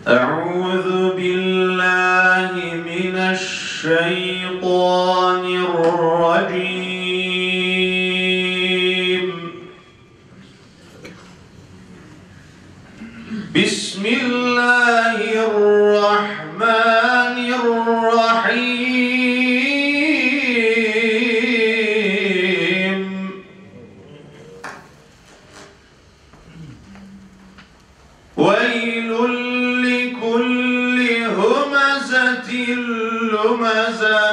أعوذ بالله من الشيطان الرجيم. بسم الله الرحمن الرحيم. ويل لكل همزة لمزة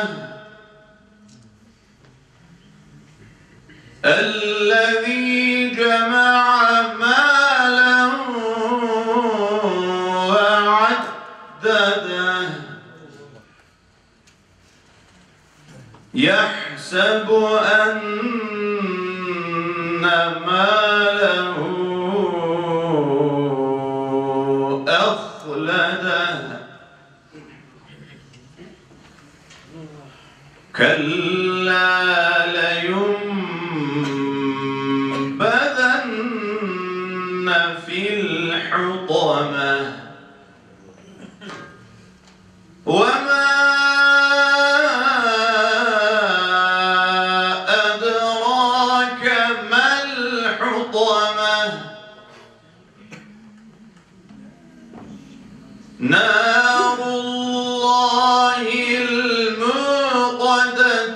الذي جمع مالا وعدده يحسب أن ماله أخلده كلا لينبذن في الحطمة وما أدراك ما الحطمة نار الله الموقدة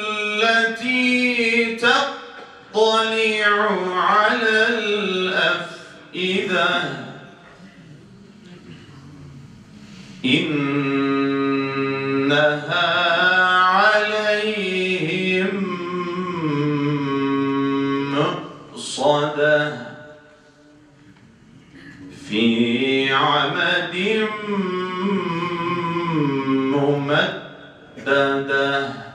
التي تطلع على الأفئدة إنها عليهم مؤصدة في عمد ممددة.